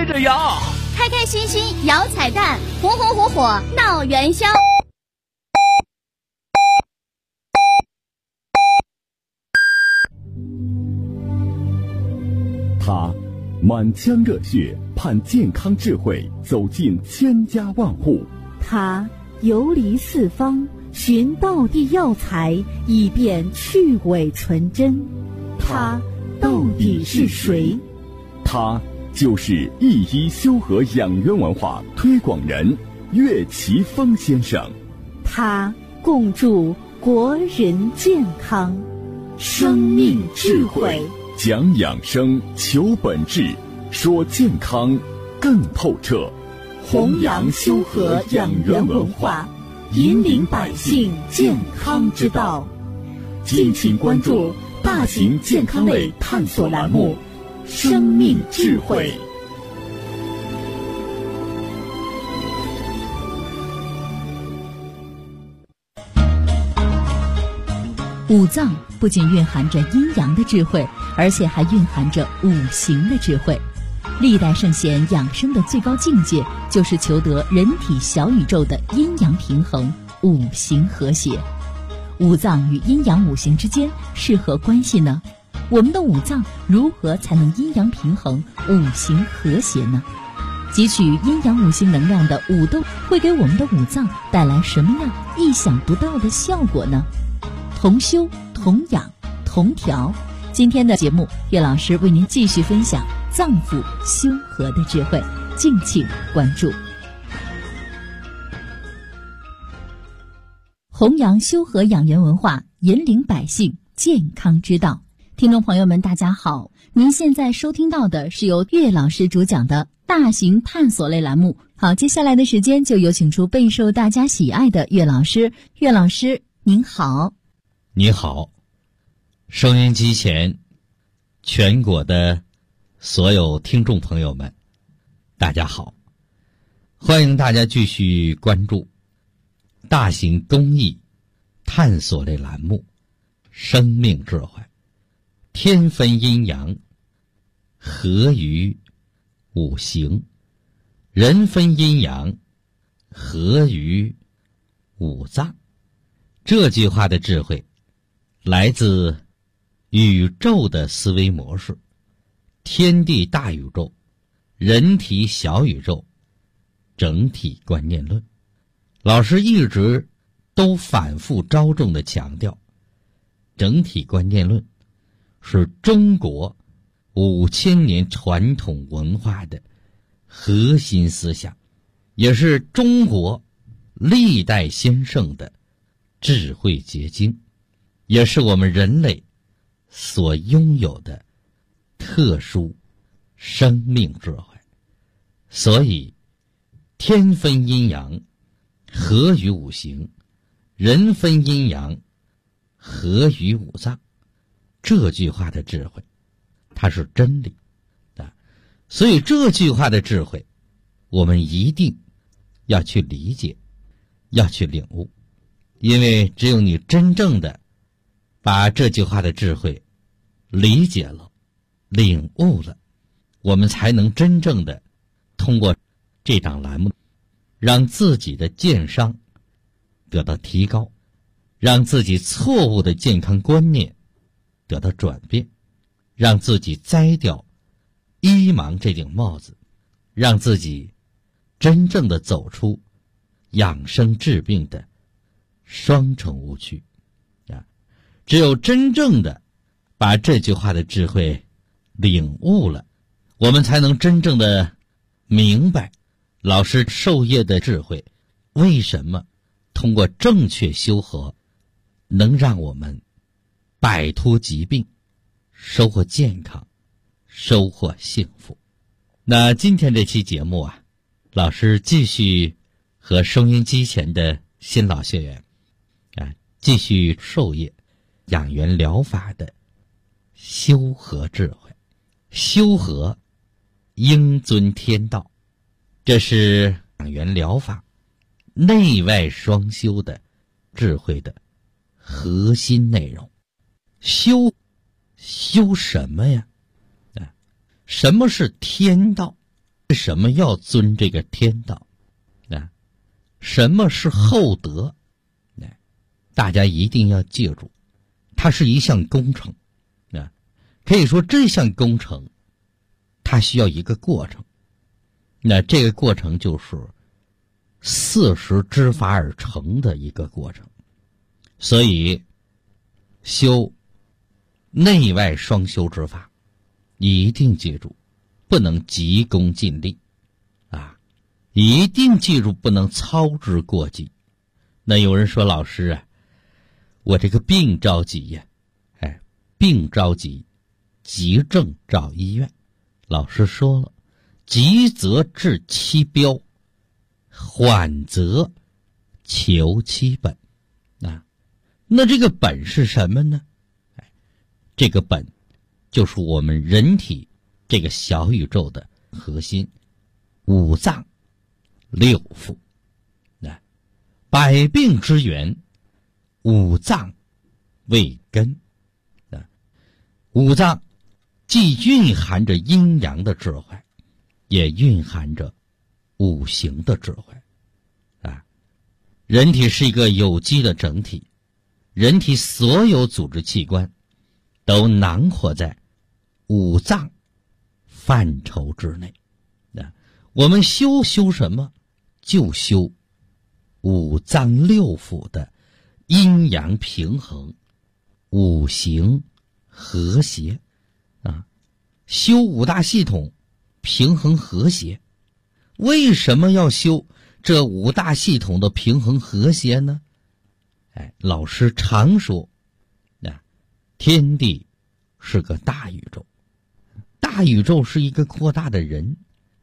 着摇， 开开心心摇彩蛋，红红火火闹元宵。 他满腔热血盼健康智慧走进千家万户， 他游离四方寻道地药材，以便去伪存真。他到底是谁？ 他就是一一修和养元文化推广人岳奇峰先生。 他共筑国人健康，生命智慧， 讲养生，求本质，说健康更透彻， 弘扬修和养元文化，引领百姓健康之道。敬请关注大型健康类探索栏目《生命智慧》。 五脏不仅蕴含着阴阳的智慧，而且还蕴含着五行的智慧。历代圣贤养生的最高境界，就是求得人体小宇宙的阴阳平衡，五行和谐。五脏与阴阳五行之间是何关系呢？我们的五脏如何才能阴阳平衡，五行和谐呢？汲取阴阳五行能量的五动会给我们的五脏带来什么样意想不到的效果呢？同修同养同调，今天的节目岳老师为您继续分享脏腑修和的智慧，敬请关注。弘扬修和养元文化，引领百姓健康之道。听众朋友们大家好，您现在收听到的是由岳老师主讲的大型探索类栏目。好，接下来的时间就有请出备受大家喜爱的岳老师。岳老师您好。 你好，收音机前全国的所有听众朋友们大家好，欢迎大家继续关注大型公益探索类栏目生命智慧，天分阴阳，合于五行，人分阴阳，合于五脏。这句话的智慧来自宇宙的思维模式，天地大宇宙，人体小宇宙，整体观念论。老师一直都反复着重地强调，整体观念论是中国5000年传统文化的核心思想，也是中国历代先圣的智慧结晶，也是我们人类所拥有的特殊生命智慧。所以天分阴阳，合于五行，人分阴阳，合于五脏。这句话的智慧它是真理啊，所以这句话的智慧我们一定要去理解，要去领悟。因为只有你真正的把这句话的智慧理解了，领悟了，我们才能真正的通过这档栏目让自己的健商得到提高，让自己错误的健康观念得到转变，让自己摘掉医盲这顶帽子，让自己真正的走出养生治病的双重误区啊！只有真正的把这句话的智慧领悟了，我们才能真正的明白老师授业的智慧，为什么通过正确修和能让我们摆脱疾病，收获健康，收获幸福。那今天这期节目啊，老师继续和收音机前的新老学员继续授业养元疗法的修和智慧。修和应遵天道，这是养元疗法内外双修的智慧的核心内容。修什么呀？什么是天道？ 为什么要遵这个天道？什么是厚德？大家一定要记住，它是一项工程。可以说这项工程它需要一个过程，这个过程就是40知法而成的一个过程。所以修内外双修之法一定记住，不能急功近利一定记住不能操之过急。那有人说，老师啊，我这个病着急呀，病着急，急症找医院。老师说了，急则治其标，缓则求其本。那这个本是什么呢？这个本就是我们人体这个小宇宙的核心，五脏六腑。百病之源，五脏为根。五脏既蕴含着阴阳的智慧，也蕴含着五行的智慧。人体是一个有机的整体，人体所有组织器官都囊括在五脏范畴之内。我们修什么？就修五脏六腑的阴阳平衡，五行和谐修五大系统平衡和谐。为什么要修这五大系统的平衡和谐呢？老师常说天地是个大宇宙，大宇宙是一个扩大的人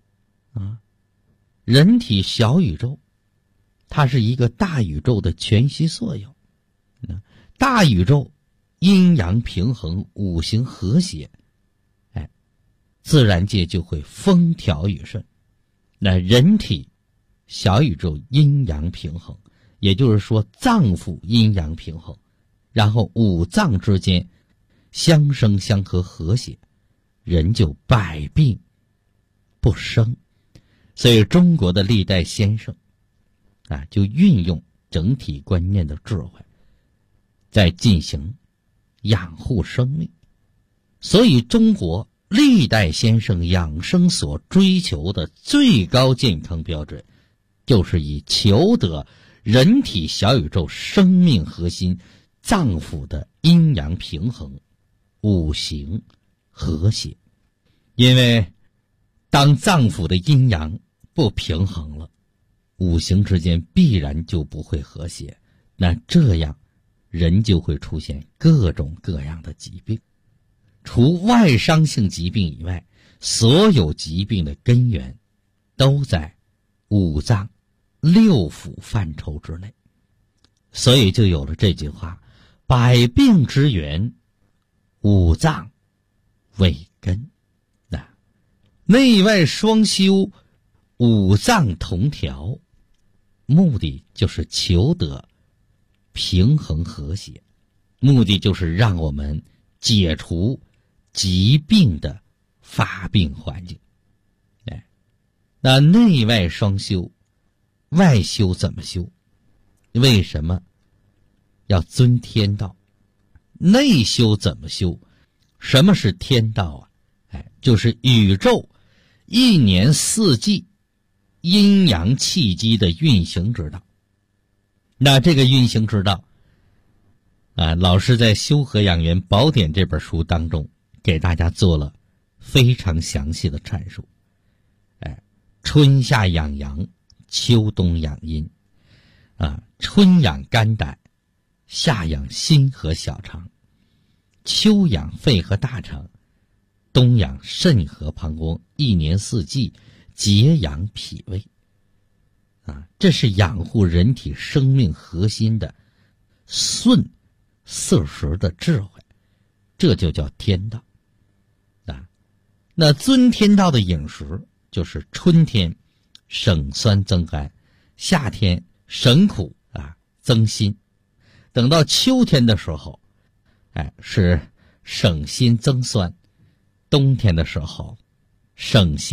人体小宇宙它是一个大宇宙的全息缩影。大宇宙阴阳平衡，五行和谐，自然界就会风调雨顺。那人体小宇宙阴阳平衡，也就是说脏腑阴阳平衡，然后五脏之间相生相和和谐，人就百病不生。所以中国的历代先生就运用整体观念的智慧在进行养护生命。所以中国历代先生养生所追求的最高健康标准，就是以求得人体小宇宙生命核心脏腑的阴阳平衡，五行和谐。因为当脏腑的阴阳不平衡了，五行之间必然就不会和谐，那这样人就会出现各种各样的疾病。除外伤性疾病以外，所有疾病的根源都在五脏六腑范畴之内。所以就有了这句话，百病之源，五脏为根。内外双修，五脏同调，目的就是求得平衡和谐，目的就是让我们解除疾病的发病环境。那内外双修，外修怎么修？为什么要遵天道？内修怎么修？什么是天道就是宇宙一年四季阴阳气机的运行之道。那这个运行之道老师在《修和养元宝典》这本书当中给大家做了非常详细的阐述。春夏养阳，秋冬养阴春养肝胆，夏养心和小肠，秋养肺和大肠，冬养肾和膀胱，一年四季节养脾胃这是养护人体生命核心的顺四时的智慧，这就叫天道那遵天道的饮食，就是春天省酸增甘，夏天省苦增辛，等到秋天的时候是省辛增酸，冬天的时候省咸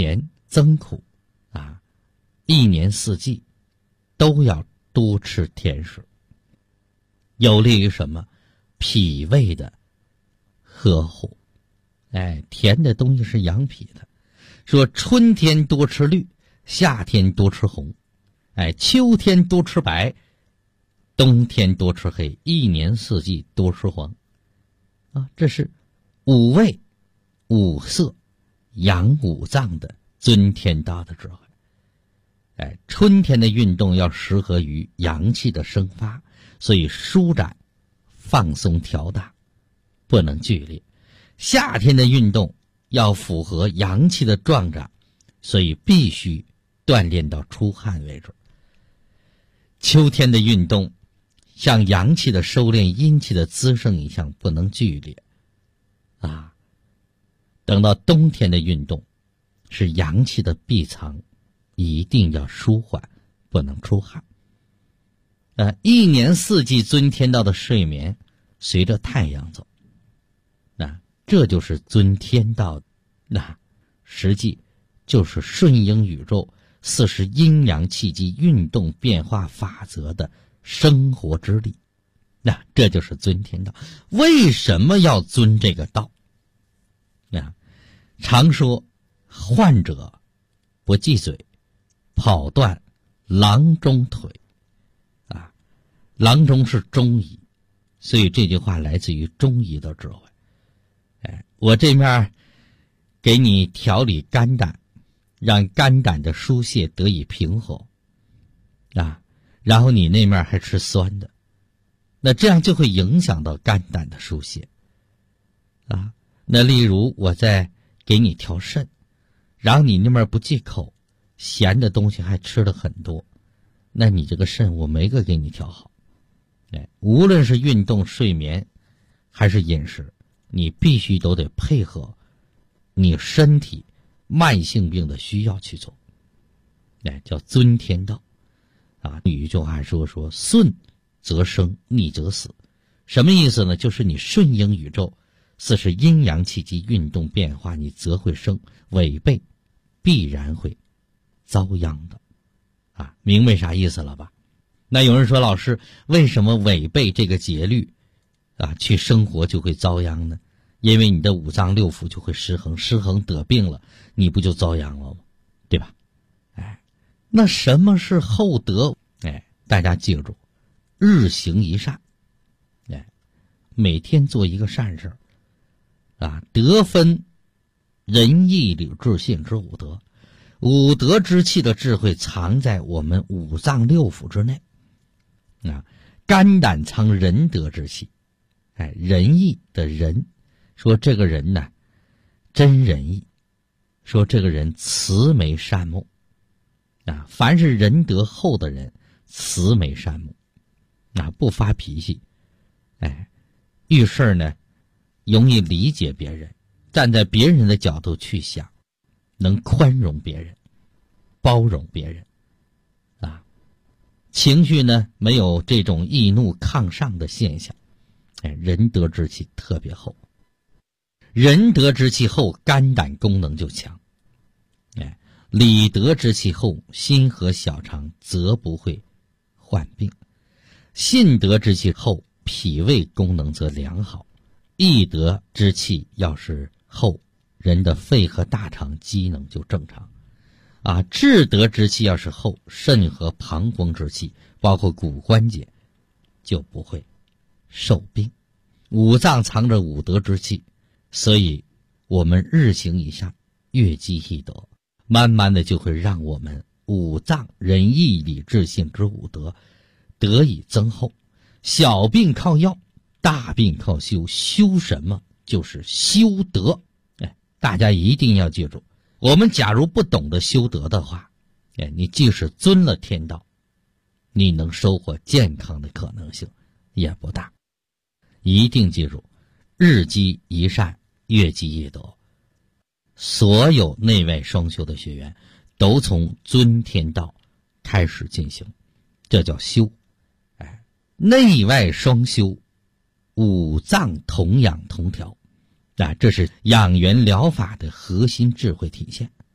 增苦啊，一年四季都要多吃甜食，有利于什么？脾胃的呵护。甜的东西是养脾的。说春天多吃绿，夏天多吃红，秋天多吃白，冬天多吃黑，一年四季多吃黄。这是五味五色养五脏的尊天道的智慧。春天的运动要适合于阳气的生发，所以舒展放松调大，不能剧烈。夏天的运动要符合阳气的壮长，所以必须锻炼到出汗为止。秋天的运动像阳气的收敛，阴气的滋生一样，不能剧烈等到冬天的运动是阳气的闭藏，一定要舒缓，不能出汗。一年四季尊天道的睡眠随着太阳走，这就是尊天道，实际就是顺应宇宙40阴阳气机运动变化法则的生活之力。这就是尊天道。为什么要尊这个道？常说患者不忌嘴，跑断郎中腿。郎中是中医，所以这句话来自于中医的智慧。我这面给你调理肝胆，让肝胆的疏泄得以平和然后你那面还吃酸的，那这样就会影响到肝胆的疏泄那例如我再给你调肾，然后你那面不忌口，咸的东西还吃的很多，那你这个肾我没个给你调好。无论是运动、睡眠还是饮食，你必须都得配合你身体慢性病的需要去做。叫尊天道有一句话说顺则生，逆则死。什么意思呢？就是你顺应宇宙40阴阳气机运动变化，你则会生；违背必然会遭殃的明白啥意思了吧？那有人说，老师，为什么违背这个节律去生活就会遭殃呢？因为你的五脏六腑就会失衡，失衡得病了，你不就遭殃了吗？对吧？那什么是厚德？大家记住，日行一善，每天做一个善事德分仁义礼智信之五德。五德之气的智慧藏在我们五脏六腑之内肝胆藏仁德之气。仁义的仁，说这个人呢真仁义，说这个人慈眉善目凡是仁德厚的人慈眉善目不发脾气遇事呢容易理解别人，站在别人的角度去想，能宽容别人，包容别人情绪呢没有这种易怒抗上的现象。仁德之气特别厚，仁德之气厚，肝胆功能就强。礼德之气厚，心和小肠则不会患病。信德之气厚，脾胃功能则良好。义德之气要是厚，人的肺和大肠机能就正常智德之气要是厚，肾和膀胱之气包括骨关节就不会受病。五脏藏着五德之气，所以我们日行一善，月积一德，慢慢的就会让我们五脏仁义礼智信之五德得以增厚。小病靠药，大病靠修。修什么？就是修德。大家一定要记住，我们假如不懂得修德的话，你即使尊了天道，你能收获健康的可能性也不大。一定记住，日积一善，月积一德。所有内外双修的学员都从尊天道开始进行，这叫修。内外双修，五脏同养同调这是养元疗法的核心智慧体现。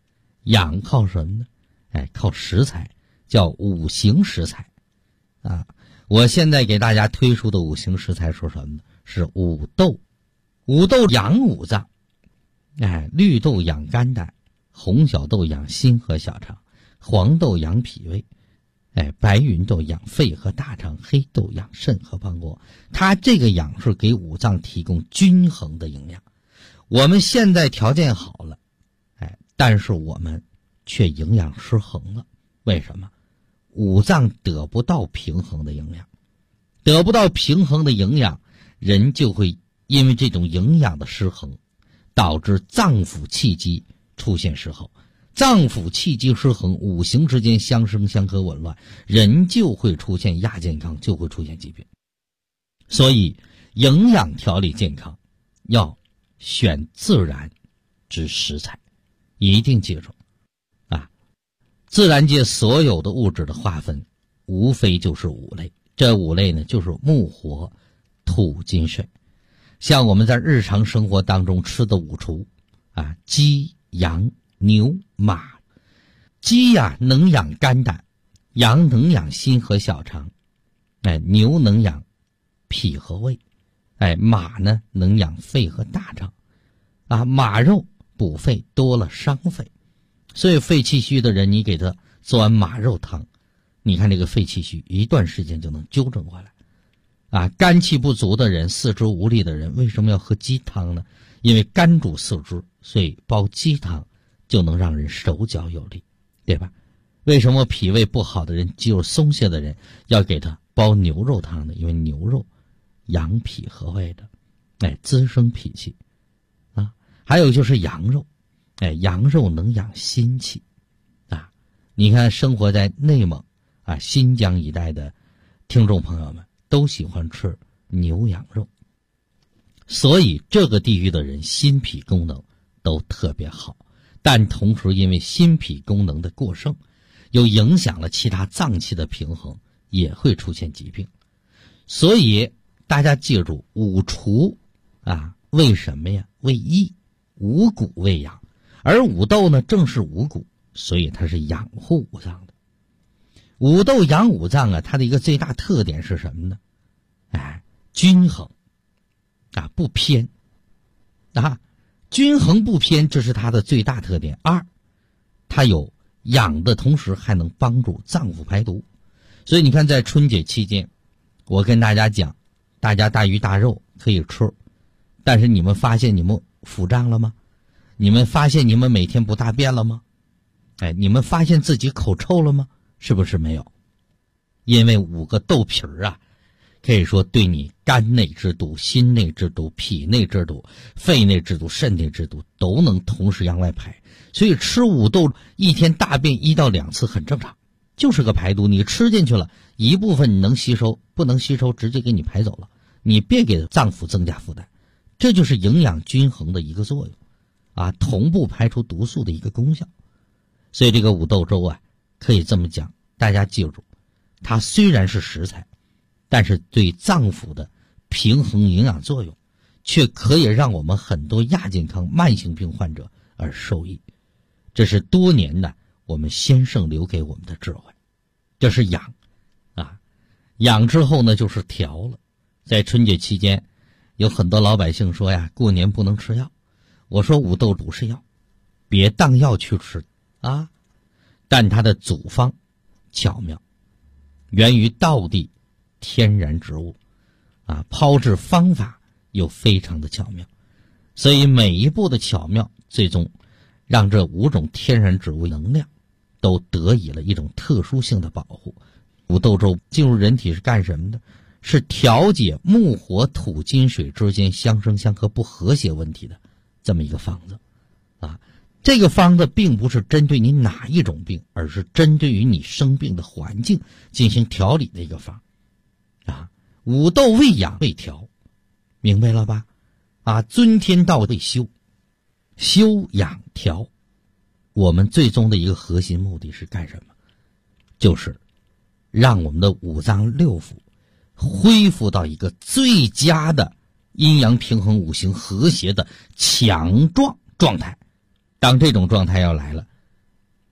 养靠什么呢？靠食材，叫五行食材啊。我现在给大家推出的五行食材说什么呢？是五豆。五豆养五脏，绿豆养肝胆，红小豆养心和小肠，黄豆养脾胃，白芸豆养肺和大肠，黑豆养肾和膀胱。它这个养是给五脏提供均衡的营养。我们现在条件好了，但是我们却营养失衡了。为什么？五脏得不到平衡的营养，得不到平衡的营养，人就会因为这种营养的失衡，导致脏腑气机出现失衡。脏腑气机失衡，五行之间相生相克紊乱，人就会出现亚健康，就会出现疾病。所以营养调理健康要选自然之食材，一定记住啊！自然界所有的物质的划分无非就是五类，这五类呢就是木火土金水。像我们在日常生活当中吃的五畜啊，鸡羊牛马。鸡呀能养肝胆，羊能养心和小肠，牛能养脾和胃，马呢能养肺和大肠啊。马肉补肺多了伤肺，所以肺气虚的人，你给他做完马肉汤，你看这个肺气虚一段时间就能纠正过来啊。肝气不足的人，四肢无力的人，为什么要喝鸡汤呢？因为肝主四肢，所以煲鸡汤就能让人手脚有力，对吧？为什么脾胃不好的人，肌肉松懈的人要给他煲牛肉汤呢？因为牛肉养脾和胃的，滋生脾气啊。还有就是羊肉，羊肉能养心气啊。你看生活在内蒙啊、新疆一带的听众朋友们都喜欢吃牛羊肉，所以这个地域的人心脾功能都特别好。但同时因为心脾功能的过剩，又影响了其他脏器的平衡，也会出现疾病。所以大家记住，五畜啊，为什么呀？为益，五谷为养，而五豆呢正是五谷，所以它是养护五脏的。五豆养五脏啊，它的一个最大特点是什么呢？均衡啊，不偏啊。均衡不偏，这是它的最大特点。二，它有养的同时还能帮助脏腑排毒。所以你看在春节期间，我跟大家讲，大家大鱼大肉可以吃，但是你们发现你们腹胀了吗？你们发现你们每天不大便了吗？你们发现自己口臭了吗？是不是没有？因为五个豆皮儿啊，可以说对你肝内之毒、心内之毒、脾内之毒、肺内之毒、肾内之毒都能同时向外排。所以吃五豆一天大便1到2次很正常，就是个排毒。你吃进去了一部分你能吸收，不能吸收直接给你排走了，你别给脏腑增加负担。这就是营养均衡的一个作用啊，同步排出毒素的一个功效。所以这个五豆粥啊，可以这么讲，大家记住，它虽然是食材，但是对脏腑的平衡营养作用，却可以让我们很多亚健康慢性病患者而受益。这是多年的我们先生留给我们的智慧。这是养啊，养之后呢就是调了。在春节期间，有很多老百姓说呀，过年不能吃药。我说五豆不是药，别当药去吃啊。但它的组方巧妙，源于道地天然植物啊，炮制方法又非常的巧妙，所以每一步的巧妙，最终让这5种天然植物能量都得以了一种特殊性的保护。五豆粥进入人体是干什么的？是调节木火土金水之间相生相克不和谐问题的这么一个方子啊。这个方子并不是针对你哪一种病，而是针对于你生病的环境进行调理的一个方啊。五豆为养为调，明白了吧？啊，尊天道为修，修养调，我们最终的一个核心目的是干什么？就是让我们的五脏六腑恢复到一个最佳的阴阳平衡、五行和谐的强壮状态。当这种状态要来了，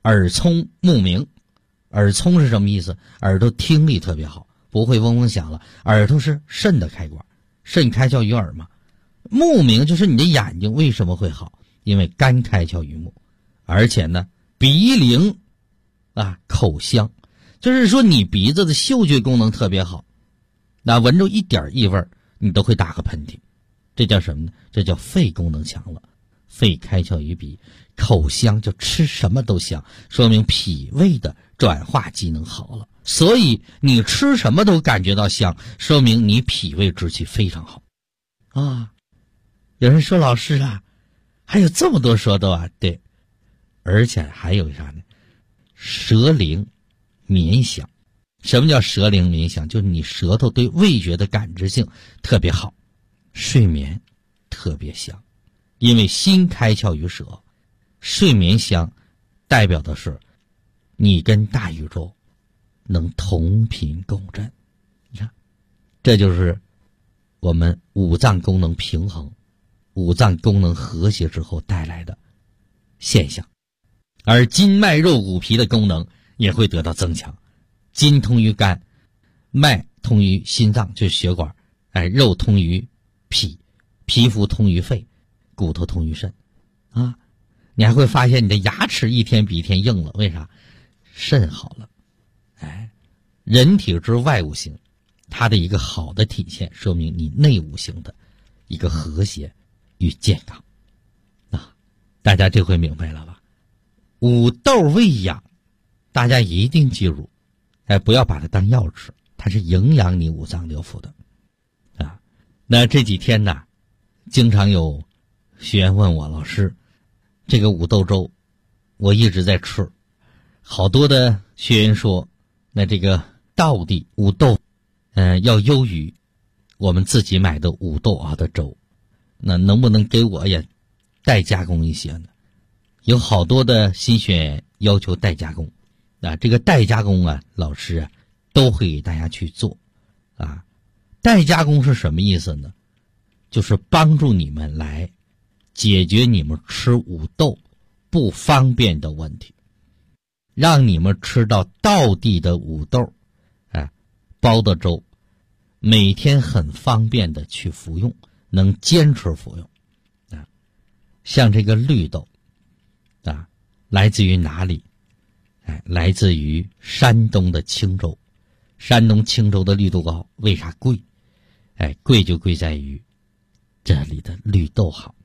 耳聪目明。耳聪是什么意思？耳朵听力特别好，不会嗡嗡响了。耳朵是肾的开关，肾开窍于耳嘛。目明就是你的眼睛为什么会好？因为肝开窍于目。而且呢，鼻灵口香，就是说你鼻子的嗅觉功能特别好，那闻着一点异味你都会打个喷嚏，这叫什么呢？这叫肺功能强了。肺开窍于鼻，口香就吃什么都香，说明脾胃的转化机能好了。所以你吃什么都感觉到香，说明你脾胃之气非常好啊。有人说老师啊，还有这么多说的啊？对，而且还有啥呢？舌灵绵香。什么叫舌灵绵香？就是你舌头对味觉的感知性特别好，睡眠特别香。因为心开窍于舌，睡眠香代表的是你跟大宇宙能同频共振。你看，这就是我们五脏功能平衡、五脏功能和谐之后带来的现象。而筋脉肉骨皮的功能也会得到增强。筋通于肝，脉通于心脏，就是血管，肉通于脾，皮肤通于肺，骨头通于肾啊。你还会发现你的牙齿一天比一天硬了，为啥？肾好了。人体之外五行，它的一个好的体现，说明你内五行的一个和谐与健康啊。大家这回明白了吧？五豆为养，大家一定记住，不要把它当药吃，它是营养你五脏六腑的啊。那这几天呢，经常有学员问我，老师，这个五豆粥我一直在吃，好多的学员说，那这个道地五豆要优于我们自己买的五豆熬的粥，那能不能给我也代加工一些呢？有好多的新学员要求代加工这个代加工老师都会给大家去做代加工是什么意思呢？就是帮助你们来解决你们吃五豆不方便的问题，让你们吃到道地的五豆煲的粥，每天很方便的去服用，能坚持服用像这个绿豆来自于哪里？来自于山东的青州。山东青州的绿豆糕为啥贵？贵就贵在于这里的绿豆好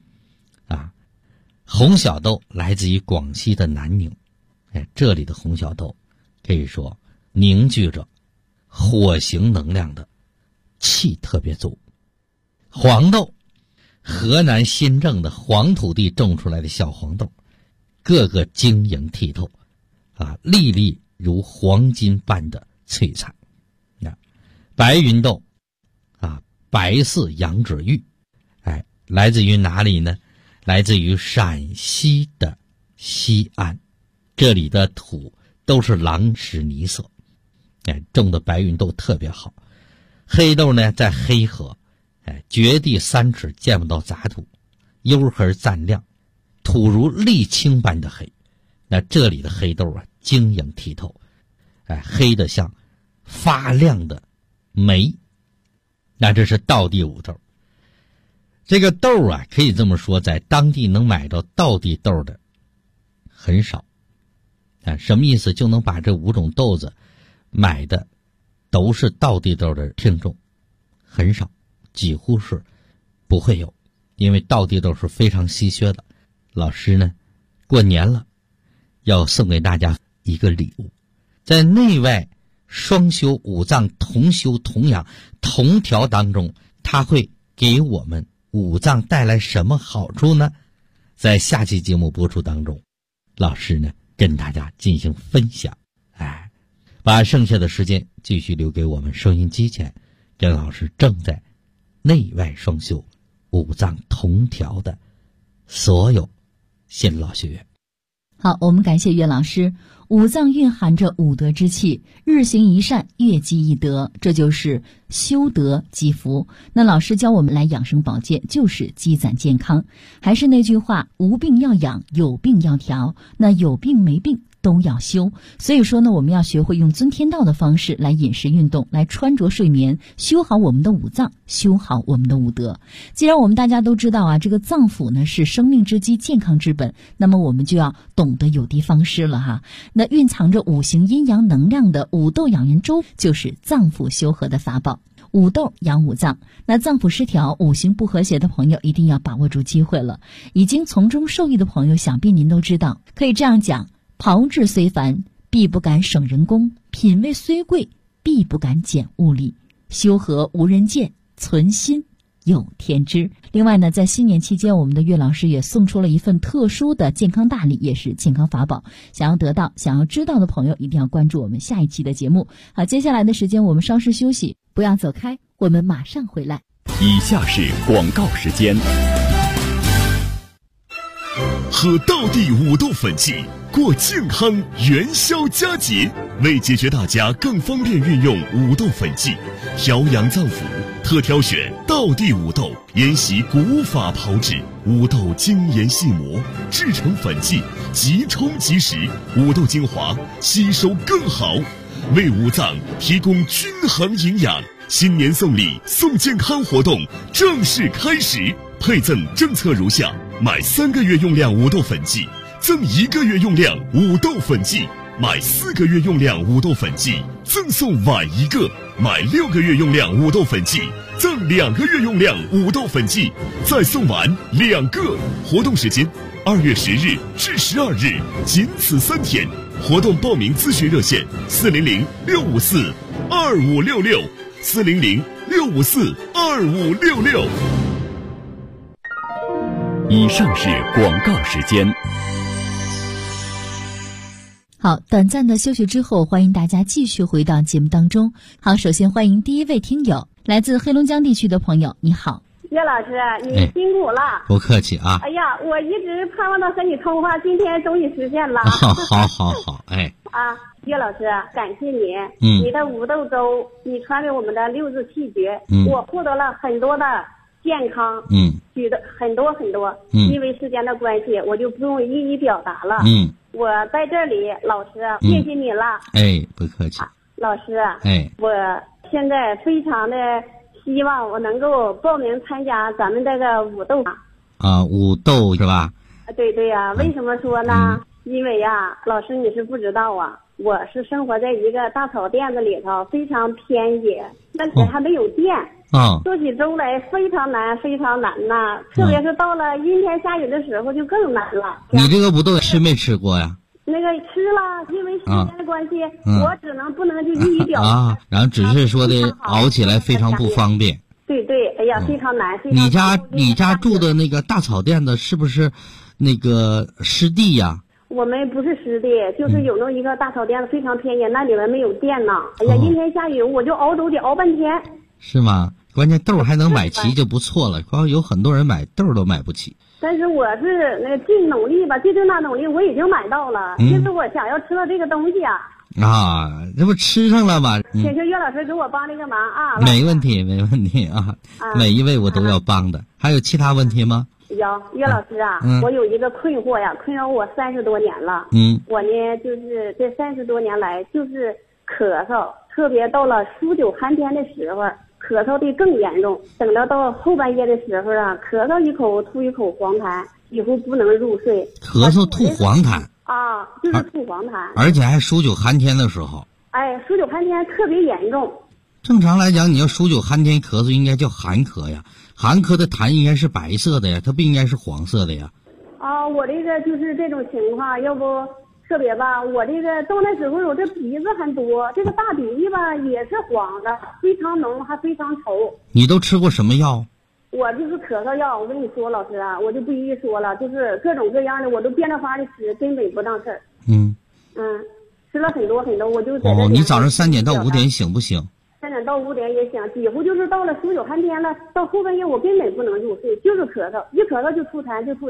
红小豆来自于广西的南宁。这里的红小豆可以说凝聚着火型能量的气特别足。黄豆，河南新郑的黄土地种出来的小黄豆，个个晶莹剔透粒粒如黄金般的璀璨白云豆白似羊脂玉来自于哪里呢？来自于陕西的西安，这里的土都是狼石泥色种的白云豆特别好。黑豆呢，在黑河绝地3尺见不到杂土，黝黑暂亮，土如沥青般的黑。那这里的黑豆晶莹剔透黑的像发亮的煤。那这是道地五豆。这个豆可以这么说，在当地能买到道地豆的很少什么意思？就能把这5种豆子买的都是道地豆的听众很少，几乎是不会有，因为道地豆是非常稀缺的。老师呢，过年了要送给大家一个礼物，在内外双修五脏同修同养同调当中，它会给我们五脏带来什么好处呢？在下期节目播出当中，老师呢跟大家进行分享把剩下的时间继续留给我们收音机前跟老师正在内外双修五脏同调的所有新老学员。 好，我们感谢岳老师。 五脏蕴含着五德之气，日行一善，月积一德，这就是修德积福。那老师教我们来养生保健，就是积攒健康。还是那句话，无病要养，有病要调。那有病没病都要修。所以说呢，我们要学会用遵天道的方式来饮食运动，来穿着睡眠，修好我们的五脏，修好我们的五德。既然我们大家都知道啊，这个脏腑呢是生命之基，健康之本，那么我们就要懂得有的方施了哈。那蕴藏着五行阴阳能量的五豆养元粥，就是脏腑修和的法宝。五豆养五脏，那脏腑失调、五行不和谐的朋友一定要把握住机会了。已经从中受益的朋友，想必您都知道，可以这样讲：炮制虽繁，必不敢省人工；品味虽贵，必不敢减物力。修和无人见，存心有天知。另外呢，在新年期间，我们的岳老师也送出了一份特殊的健康大礼，也是健康法宝。想要得到、想要知道的朋友，一定要关注我们下一期的节目。好，接下来的时间我们稍事休息，不要走开，我们马上回来。 以下是广告时间。 喝道地五豆粉剂，过健康元宵佳节。为解决大家更方便运用五豆粉剂，调养脏腑，特挑选道地五豆，沿袭古法炮制，五豆精研细磨，制成粉剂，即冲即食，五豆精华吸收更好，为五脏提供均衡营养。新年送礼送健康活动正式开始，配赠政策如下：买3个月用量五豆粉剂赠1个月用量五豆粉剂，买4个月用量五豆粉剂赠送碗1个，买6个月用量五豆粉剂赠2个月用量五豆粉剂，再送碗2个。活动时间2月10日至12日，仅此3天。活动报名咨询热线400-654-2566，400-654-2566。 以上是广告时间。 好，短暂的休息之后，欢迎大家继续回到节目当中。好，首先欢迎第一位听友，来自黑龙江地区的朋友，你好。 岳老师，你辛苦了。 不客气啊。 哎呀，我一直盼望到和你通话，今天终于实现了。 好，哎。 啊，岳老师，感谢你。你的五豆粥，你传给我们的6字气诀，我获得了很多的健康。举的很多。因为时间的关系，我就不用一一表达了。我在这里，老师，谢谢你了。 哎，不客气。 老师， 哎， 我现在非常的希望我能够报名参加咱们这个五豆啊，五豆是吧？ 对呀，为什么说呢？因为呀，老师你是不知道啊，我是生活在一个大草甸子里头，非常偏野，那里还没有电。做起粥来非常难呐，特别是到了阴天下雨的时候就更难了。 你这个五豆吃没吃过呀？ 那个吃了，因为时间的关系，我不能就一一表达。 然后只是说的熬起来非常不方便。 对，哎呀，非常难。 你家住的那个大草甸子是不是那个湿地呀？ 我们不是湿地，就是有那么一个大草甸子，非常偏远，那里面没有电呢。哎呀，阴天下雨我就熬粥得熬半天。 是吗？关键豆还能买齐就不错了，光有很多人买豆都买不起。 但是我是尽努力吧，尽最大努力，我已经买到了，因为我想要吃到这个东西啊。 这不吃上了吗？ 请求岳老师给我帮这个忙啊。 没问题啊，每一位我都要帮的。还有其他问题吗？ 有，岳老师啊，我有一个困惑呀，困扰我30多年了。我呢就是这30多年来就是咳嗽，特别到了数9寒天的时候，咳嗽的更严重。等到后半夜的时候啊，咳嗽一口吐一口黄痰，几乎不能入睡。 咳嗽吐黄痰啊，就是吐黄痰， 而且还数9寒天的时候。 哎，数9寒天特别严重。 正常来讲，你要数9寒天咳嗽，应该叫寒咳呀。寒咳的痰应该是白色的呀，它不应该是黄色的呀。 我这个就是这种情况，要不特别吧，我这个到那时候我这鼻子很多，这个大鼻涕吧也是黄的，非常浓还非常稠。你都吃过什么药？我就是咳嗽药，我跟你说，老师啊，我就不一一说了，就是各种各样的，我都变着法的吃，根本不当事儿。吃了很多，我就在这。你早上3点到5点醒不醒？3点到5点也醒，几乎就是到了数9寒天了，到后半夜我根本不能入睡，就是咳嗽，一咳嗽就吐痰，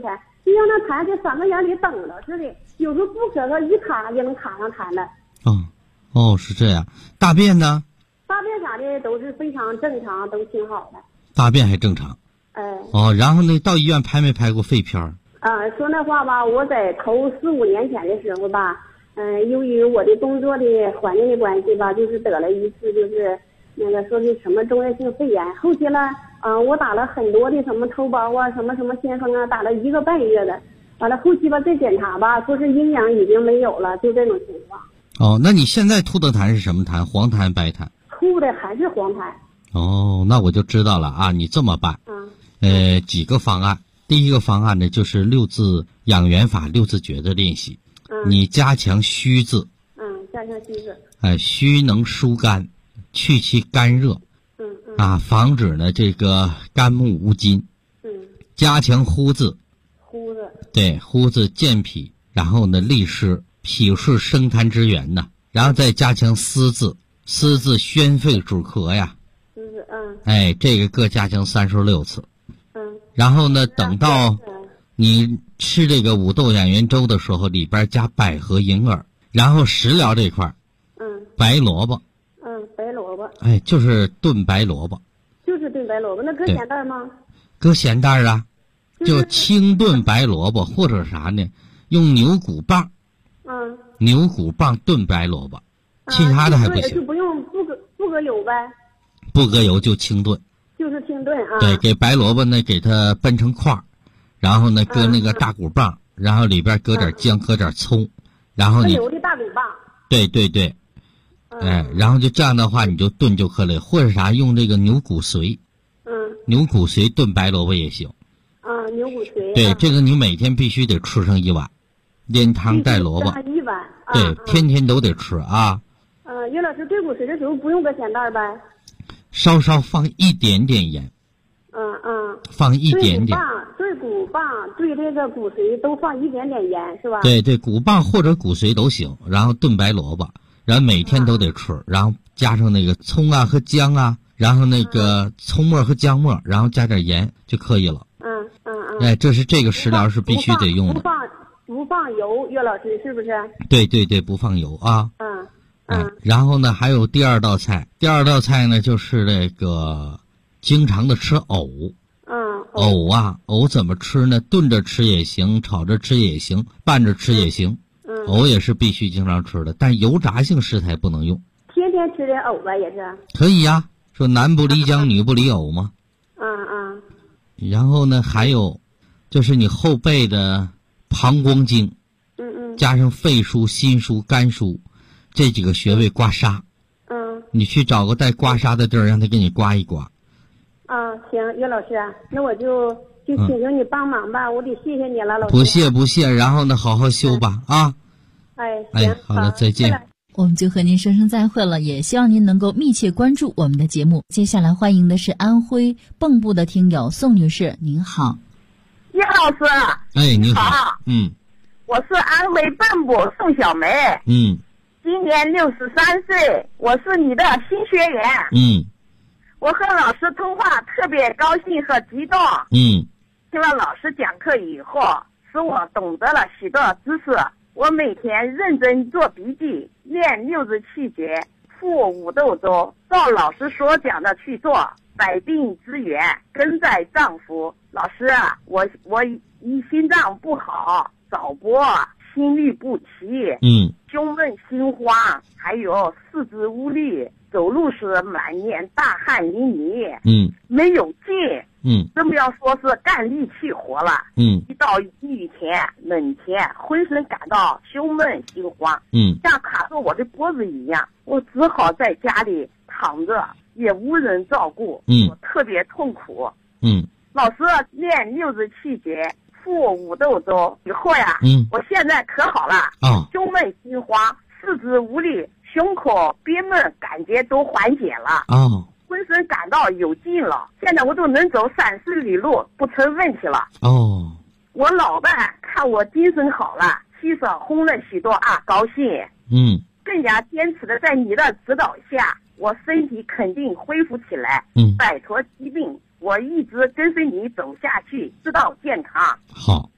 就像那痰在嗓子眼里等着似的，有时候不咳嗽一卡就能卡上痰来。 是这样。大便呢？ 大便啥的都是非常正常，都挺好的。 大便还正常。然后呢，到医院拍没拍过肺片？ 说那话吧，我在头4、5年前的时候吧，由于我的工作的环境的关系吧，就是得了一次就是那个说的什么中叶性肺炎，后期了，我打了很多的什么头孢啊，什么先锋啊，打了1个半月的，完了后期吧再检查吧，说是阴阳已经没有了，就这种情况。 那你现在吐的痰是什么痰？黄痰、白痰？ 吐的还是黄痰。 那我就知道了啊，你这么办。几个方案。第一个方案呢，就是6字养元法6字诀的练习。你加强虚字。加强虚字。虚能疏肝，去其肝热。防止呢这个肝木无津。加强呼字。 呼字。对， 呼字健脾，然后呢利湿，脾是生痰之源呐。然后再加强思字，思字宣肺止咳呀。这个各加强36次。然后呢，等到你吃这个五豆养元粥的时候，里边加百合、银耳。然后食疗这块白萝卜。 白萝卜。 就是炖白萝卜。 就是炖白萝卜，那搁咸蛋吗？ 搁咸蛋啊，就清炖白萝卜，或者啥呢？用牛骨棒。牛骨棒炖白萝卜，其他的还不行。 就不搁油呗？ 不搁油就清炖。 就是清炖啊。 对，给白萝卜呢给它掰成块儿，然后呢搁那个大骨棒，然后里边搁点姜，搁点葱，然后你油的大骨棒。 对。然后就这样的话你就炖就可以了，或者啥用这个牛骨髓。牛骨髓炖白萝卜也行。 牛骨髓。 对，这个你每天必须得吃上1碗，连汤带萝卜。 1碗。 对，天天都得吃啊。 岳老师，炖骨髓的时候不用搁咸蛋呗？ 稍放一点点盐。放一点点。 对骨棒对这个骨髓都放一点点盐是吧？ 对，骨棒或者骨髓都行。然后炖白萝卜，然后每天都得吃，然后加上那个葱啊和姜啊，然后那个葱末和姜末，然后加点盐就可以了。这是这个食疗是必须得用的。 不放油，岳老师是不是？ 对，不放油啊。然后呢，还有第二道菜。第二道菜呢，就是那个经常的吃藕。藕怎么吃呢？炖着吃也行，炒着吃也行，拌着吃也行。藕也是必须经常吃的，但油炸性食材不能用。 天天吃点藕吧，也是。 可以呀，说男不离姜，女不离藕嘛。然后呢，还有就是你后背的膀胱经，加上肺腧、心腧、肝腧这几个穴位刮痧。你去找个带刮痧的地儿，让他给你刮一刮。 行，岳老师，那我就请求你帮忙吧，我得谢谢你了，老师。不谢，然后呢，好好修吧啊。 行， 好的，再见。 我们就和您说声再会了，也希望您能够密切关注我们的节目。接下来欢迎的是安徽蚌埠的听友宋女士，您好。 叶老师。 你好。 我是安徽蚌埠宋小梅。今年63岁，我是你的新学员。我和老师通话特别高兴和激动。听了老师讲课以后，使我懂得了许多知识。我每天认真做笔记，练6字气诀，服五豆粥，照老师所讲的去做，百病之源根在脏腑。老师啊，我心脏不好，早搏，心律不齐，胸闷心慌，还有四肢无力，走路时满脸大汗淋漓，没有劲，这么要说是干力气活了，一到雨天冷天，浑身感到胸闷心慌，像卡住我的脖子一样，我只好在家里躺着，也无人照顾，我特别痛苦。老师练6字气诀，服五豆粥以后呀，我现在可好了，胸闷心慌，四肢无力，胸口憋闷感觉都缓解了，浑身感到有劲了，现在我都能走30里路，不成问题了。我老伴看我精神好了，气色红了许多啊，高兴。更加坚持的在你的指导下，我身体肯定恢复起来，摆脱疾病。我一直跟随你走下去，直到健康。 好，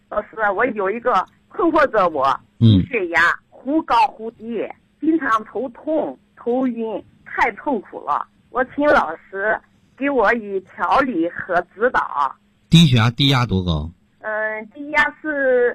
老师，我有一个困惑着我，低血压忽高忽低，经常头痛头晕，太痛苦了。我请老师给我以调理和指导。 低血压低压多高？ 低压是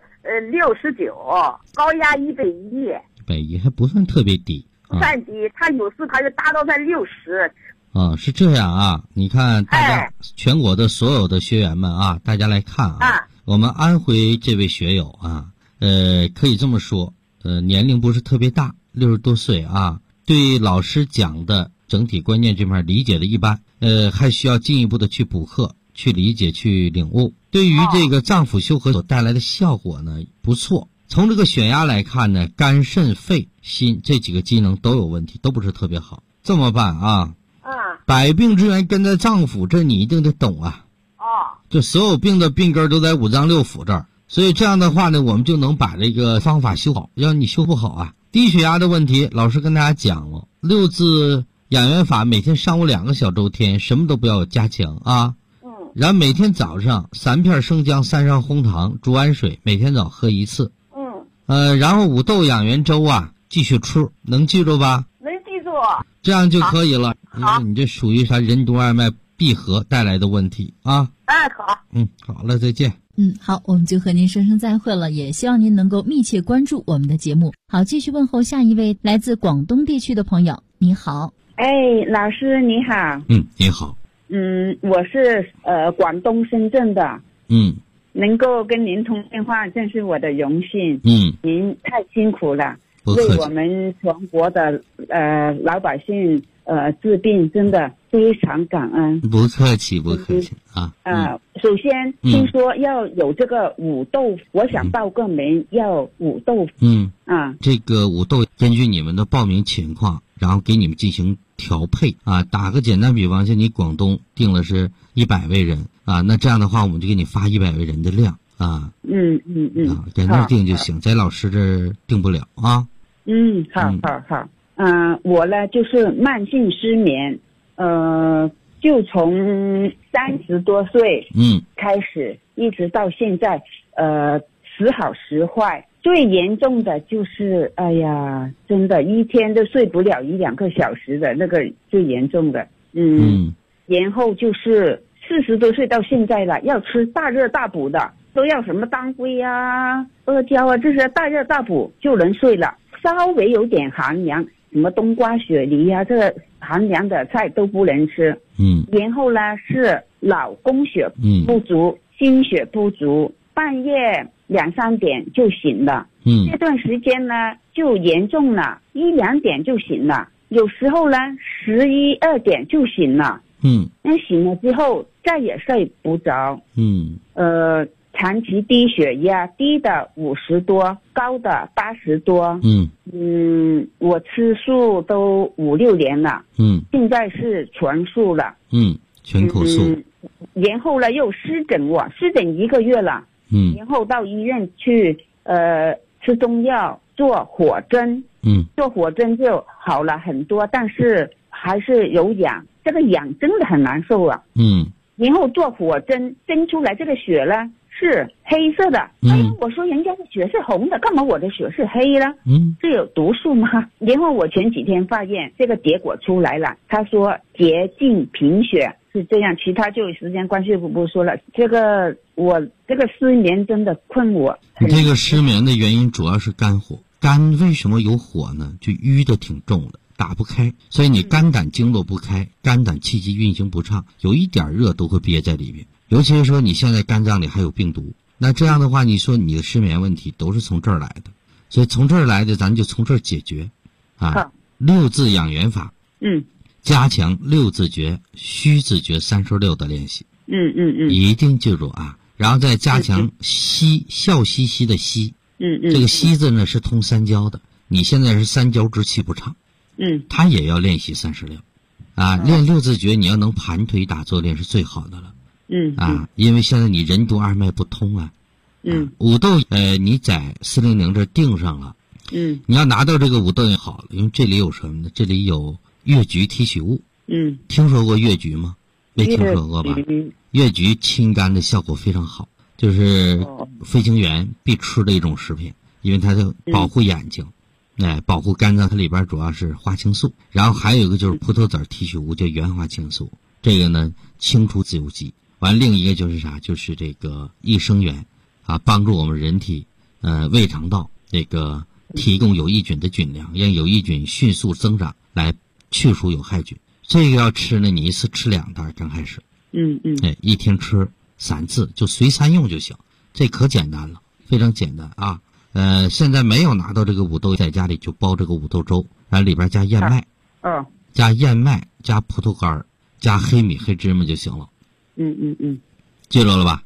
69，高压110。 110还不算特别低。 不算低，他有时他就达到在60。 是这样啊，你看大家全国的所有的学员们啊，大家来看啊，我们安徽这位学友啊，可以这么说，年龄不是特别大，60多岁啊，对老师讲的整体观念这块理解的一般，还需要进一步的去补课、去理解、去领悟。对于这个脏腑修和所带来的效果呢，不错。从这个血压来看呢，肝、肾、肺、心这几个机能都有问题，都不是特别好。这么办啊？百病之源根在脏腑，这你一定得懂啊。这所有病的病根都在五脏六腑这儿，所以这样的话呢，我们就能把这个方法修好。要你修不好啊，低血压的问题，老师跟大家讲了，6字养元法，每天上午2个小周天，什么都不要加强啊。然后每天早上3片生姜，3勺红糖，煮完水，每天早喝1次。然后五豆养元粥啊，继续吃，能记住吧？ 能记住。 这样就可以了。因为你这属于啥任督二脉闭合带来的问题啊。 好。 好了，再见。 好，我们就和您说声再会了，也希望您能够密切关注我们的节目。好，继续问候下一位来自广东地区的朋友，你好。 老师你好。 你好。 我是广东深圳的。能够跟您通电话真是我的荣幸。您太辛苦了，为我们全国的老百姓治病，真的非常感恩。 不客气啊。 首先听说要有这个五豆，我想报个名，要五豆。 这个五豆根据你们的报名情况，然后给你们进行调配啊。打个简单比方，像你广东定了是100位人啊，那这样的话我们就给你发100位人的量啊。在那儿定就行，在老师这儿定不了啊。 好。我呢就是慢性失眠，就从30多岁开始，一直到现在，时好时坏。最严重的就是，真的一天都睡不了1-2个小时的那个最严重的。然后就是40多岁到现在了，要吃大热大补的，都要什么当归啊、阿胶啊，这些大热大补就能睡了。稍微有点寒凉，什么冬瓜、雪梨啊，这个寒凉的菜都不能吃。然后呢是脑供血不足，心血不足，半夜2-3点就醒了。这段时间呢就严重了，1-2点就醒了，有时候呢11-12点就醒了。那醒了之后再也睡不着。长期低血压，低的50多，高的80多。我吃素都5-6年了。现在是全素了。 全口素。 然后呢又湿疹，湿疹1个月了。然后到医院去吃中药，做火针。做火针就好了很多，但是还是有痒，这个痒真的很难受啊。然后做火针针出来这个血呢是黑色的。我说人家的血是红的，干嘛我的血是黑呢？这有毒素吗？然后我前几天发现这个结果出来了，他说洁净贫血是这样，其他就时间关系不说了。我这个失眠真的困我。 你这个失眠的原因主要是肝火，肝为什么有火呢？就淤的挺重的，打不开，所以你肝胆经络不开，肝胆气机运行不畅，有一点热都会憋在里面。尤其是说你现在肝脏里还有病毒，那这样的话，你说你的失眠问题都是从这儿来的，所以从这儿来的，咱就从这儿解决啊。6字养元法，加强6字诀、虚字诀36的练习，一定记住啊。然后再加强息，笑嘻嘻的息，这个息字呢是通三焦的，你现在是三焦之气不畅，他也要练习36啊。练6字诀，你要能盘腿打坐练是最好的了。因为现在你任督二脉不通啊。五豆你在400这定上了。你要拿到这个五豆也好了，因为这里有什么呢？这里有越橘提取物。听说过越橘吗？没听说过吧？越橘清肝的效果非常好， 就是飞行员必吃的一种食品，因为它就保护眼睛，保护肝脏，它里边主要是花青素。然后还有一个就是葡萄籽提取物，叫原花青素，这个呢清除自由基。完另一个就是啥？就是这个益生元啊，帮助我们人体胃肠道这个提供有益菌的菌量，让有益菌迅速增长，来去除有害菌。这个要吃呢，你一次吃2袋刚开始，一天吃3次，就随餐用就行，这可简单了，非常简单啊。现在没有拿到这个五豆，在家里就煲这个五豆粥，然后里边加燕麦，加燕麦，加葡萄干，加黑米、黑芝麻就行了。记住了吧？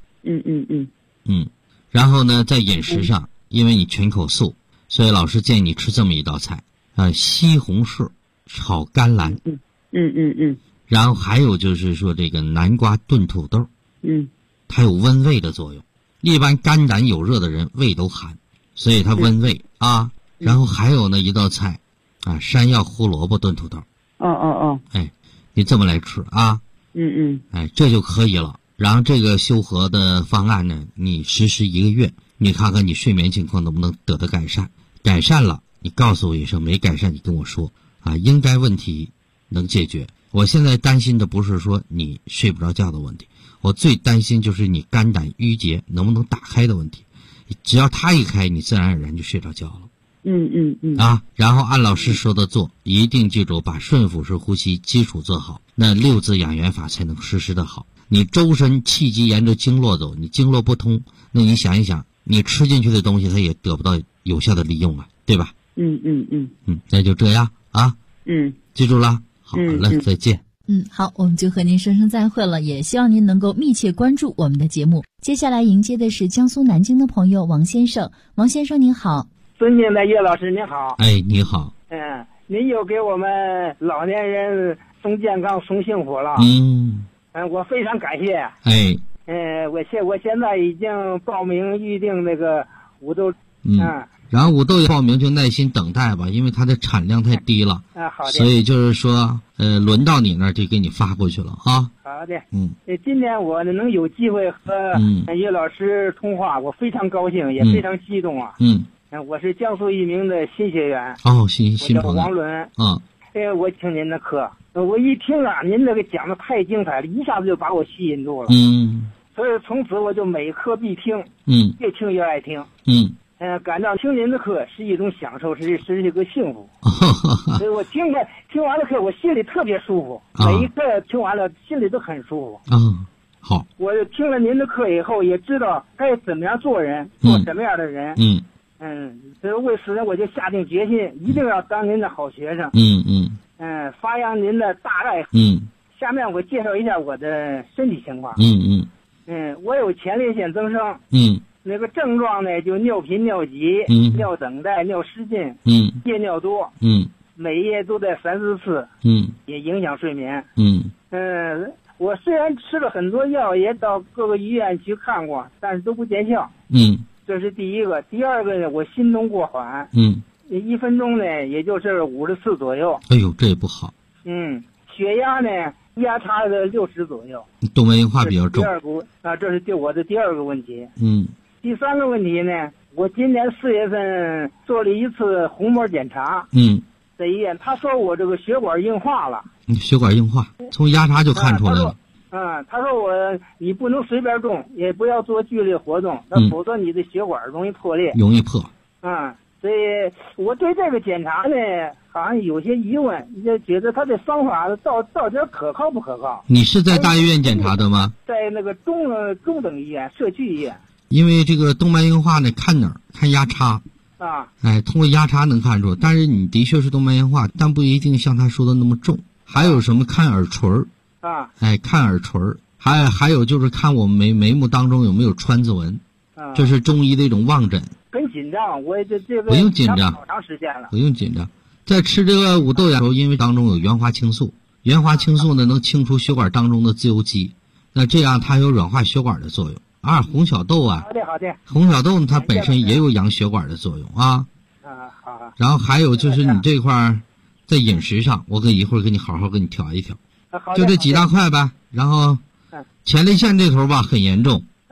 然后呢，在饮食上，因为你全口素，所以老师建议你吃这么一道菜西红柿炒甘蓝。然后还有就是说这个南瓜炖土豆。它有温胃的作用。一般肝胆有热的人胃都寒，所以它温胃啊。然后还有呢一道菜啊，山药胡萝卜炖土豆。你这么来吃啊。这就可以了。然后这个修和的方案呢，你实施1个月，你看看你睡眠情况能不能得到改善。改善了你告诉我一声，没改善你跟我说啊，应该问题能解决。我现在担心的不是说你睡不着觉的问题，我最担心就是你肝胆郁结能不能打开的问题。只要它一开，你自然而然就睡着觉了。然后按老师说的做，一定记住把顺腹式呼吸基础做好，那6字养元法才能实施的好。你周身气机沿着经络走，你经络不通，那你想一想，你吃进去的东西它也得不到有效的利用啊，对吧？那就这样啊。记住了。好了，再见。 好，我们就和您说声再会了，也希望您能够密切关注我们的节目。接下来迎接的是江苏南京的朋友王先生。王先生您好。 尊敬的叶老师您好。 你好。 您又给我们老年人送健康送幸福了。我非常感谢。我现在已经报名预定那个五豆。 然后五豆报名就耐心等待吧，因为它的产量太低了。 好的。 所以就是说，轮到你那儿就给你发过去了啊。 好的。今天我能有机会和叶老师通话，我非常高兴，也非常激动啊。我是江苏一名的新学员。 新朋友。 王伦。我听您的课，我一听啊，您这个讲的太精彩了，一下子就把我吸引住了。所以从此我就每课必听。越听越爱听。感到听您的课是一种享受，是一个幸福。所以我听完了课，我心里特别舒服。每一课听完了，心里都很舒服。 好。 我听了您的课以后，也知道该怎么样做人，做什么样的人。所以为此呢，我就下定决心，一定要当您的好学生。发扬您的大爱。下面我介绍一下我的身体情况。我有前列腺增生。那个症状呢，就尿频、尿急、尿等待、尿失禁，夜尿多，每夜都在3-4次，也影响睡眠。我虽然吃了很多药，也到各个医院去看过，但是都不见效。这是第一个。第二个呢，我心动过缓，1分钟呢，也就是50次左右。 哎呦，这也不好。 血压呢，压差的60左右。 动脉硬化比较重。 这是我的第二个问题。第三个问题呢，我今年4月份做了一次虹膜检查。在医院，他说我这个血管硬化了。 血管硬化，从压查就看出来了。 他说你不能随便动，也不要做剧烈活动，否则你的血管容易破裂。 容易破。 所以我对这个检查呢，好像有些疑问，就觉得他的方法到底可靠不可靠？ 你是在大医院检查的吗？ 在那个中等医院、社区医院。 因为这个动脉硬化呢，看哪儿？看压差。通过压差能看出，但是你的确是动脉硬化，但不一定像他说的那么重。还有什么看耳垂儿？看耳垂儿。还有就是看我们眉目当中有没有川字纹。这是中医的一种望诊。 很紧张，我这个不用紧张， 好长时间了。 不用紧张，在吃这个五豆芽的时候，因为当中有原花青素，原花青素呢能清除血管当中的自由基，那这样它有软化血管的作用。红小豆啊， 好的。 红小豆呢，它本身也有养血管的作用啊。 好。 然后还有就是你这块在饮食上，我一会儿给你好好给你调一调。就这几大块呗。然后前列腺这头吧很严重，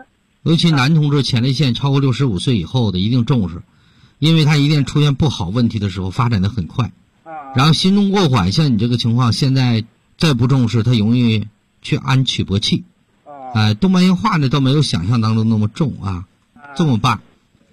尤其男同志前列腺超过65岁以后的一定重视，因为他一定出现不好问题的时候发展的很快。然后心动过缓，像你这个情况，现在再不重视，他容易去安曲搏器。动脉硬化呢倒没有想象当中那么重啊。这么办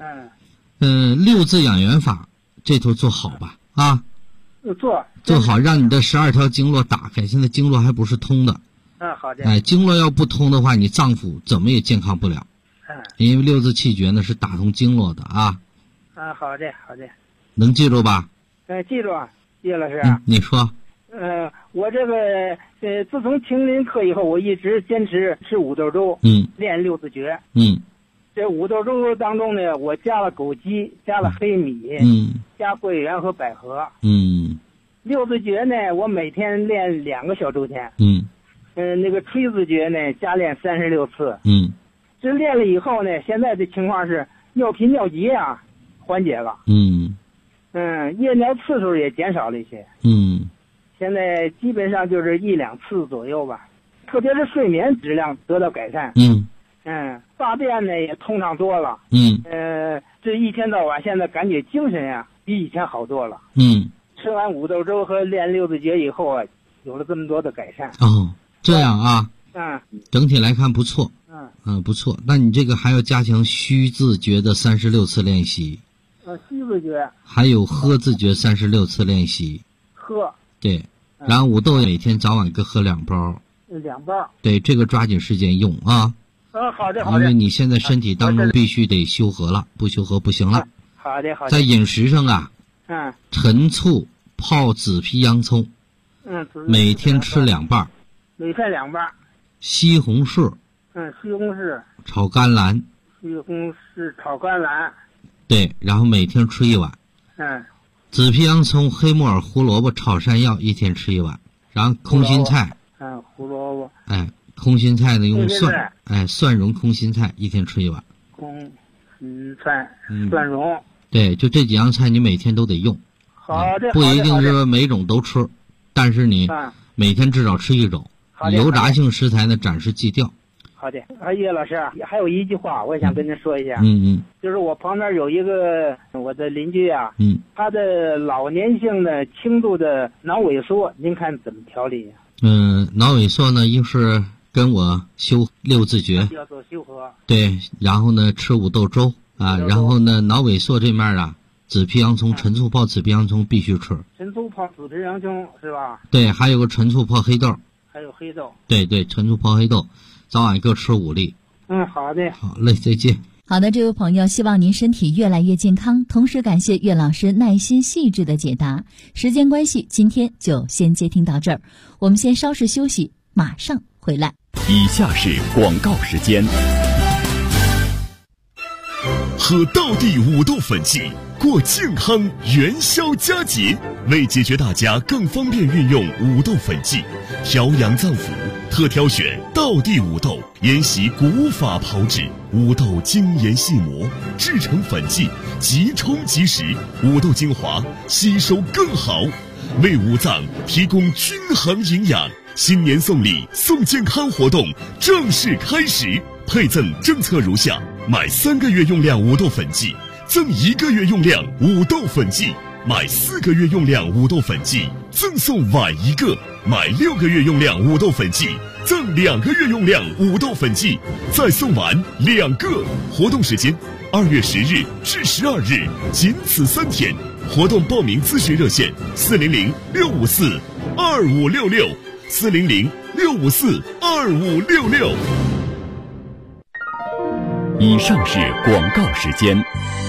，6字养元法这头做好吧啊。做好，让你的12条经络打开。现在经络还不是通的。 好的。 经络要不通的话，你脏腑怎么也健康不了。因为6字气诀呢是打通经络的啊。 好的好的。 能记住吧？ 记住，叶老师。 你说。 我这个自从听您课以后，我一直坚持吃五豆粥，练6字诀。这五豆粥当中呢，我加了枸杞，加了黑米，加桂圆和百合。6字诀呢，我每天练2个小周天。那个吹字诀呢，加练36次。这练了以后呢，现在的情况是尿频尿急啊，缓解了。夜尿次数也减少了一些。现在基本上就是1、2次左右吧，特别是睡眠质量得到改善。大便呢也通畅多了。这一天到晚现在感觉精神啊比以前好多了。吃完五豆粥和练6字诀以后啊，有了这么多的改善。 这样啊。整体来看不错。不错。那你这个还要加强虚字诀的36次练习。 虚字诀。还有喝字诀36次练习。 喝。 对。然后五豆每天早晚各喝2包。 2包。 对，这个抓紧时间用啊。 好的好的。 因为你现在身体当中必须得修和了，不修和不行了。 好的好的。 在饮食上啊，陈醋泡紫皮洋葱，每天吃2瓣。 每天2瓣。 西红柿。 西红柿。 炒甘蓝。 西红柿炒甘蓝。 对，然后每天吃1碗。紫皮洋葱、黑木耳、胡萝卜炒山药，一天吃1碗。然后空心菜。 胡萝卜。 空心菜呢用蒜，蒜蓉空心菜一天吃1碗。 空心菜、蒜蓉。 对，就这几样菜你每天都得用。 好的。 不一定是每种都吃，但是你每天至少吃1种。油炸性食材呢暂时忌掉。 好的。叶老师，还有一句话我也想跟您说一下。就是我旁边有一个我的邻居啊，他的老年性的轻度的脑萎缩，您看怎么调理呀？ 脑萎缩呢，一是跟我修6字诀， 要做修和。 对，然后呢吃五豆粥啊，然后呢脑萎缩这面啊，紫皮洋葱、陈醋泡紫皮洋葱必须吃。 陈醋泡紫皮洋葱是吧？ 对，还有个陈醋泡黑豆。 还有黑豆。 对，陈醋泡黑豆，早晚各吃5粒。 好的。 好嘞，再见。 好的，这位朋友，希望您身体越来越健康，同时感谢岳老师耐心细致的解答。时间关系，今天就先接听到这儿，我们先稍事休息，马上回来。 以下是广告时间。 喝道地五豆粉剂，过健康元宵佳节。为解决大家更方便运用五豆粉剂，调养脏腑，特挑选道地五豆，沿袭古法炮制，五豆精研细磨，制成粉剂，即冲即食，五豆精华吸收更好，为五脏提供均衡营养。新年送礼送健康活动正式开始，配赠政策如下：买3个月用量五豆粉剂，赠1个月用量五豆粉剂；买4个月用量五豆粉剂，赠送碗1个；买6个月用量五豆粉剂，赠2个月用量五豆粉剂，再送碗2个。活动时间2月10日至12日，仅此3天。活动报名咨询热线：400-654-2566，400-654-2566。 以上是广告时间。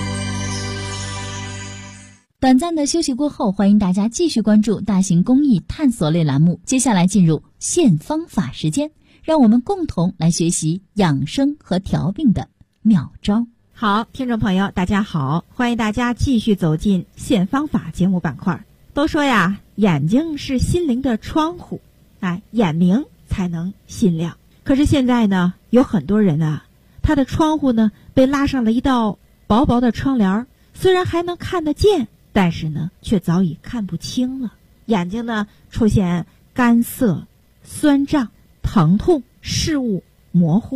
短暂的休息过后，欢迎大家继续关注大型公益探索类栏目。接下来进入现方法时间，让我们共同来学习养生和调病的妙招。 好，听众朋友大家好，欢迎大家继续走进现方法节目板块。都说呀，眼睛是心灵的窗户，眼明才能心亮。可是现在呢，有很多人啊，他的窗户呢被拉上了一道薄薄的窗帘，虽然还能看得见，但是呢却早已看不清了。眼睛呢出现干涩、酸胀、疼痛、视物模糊。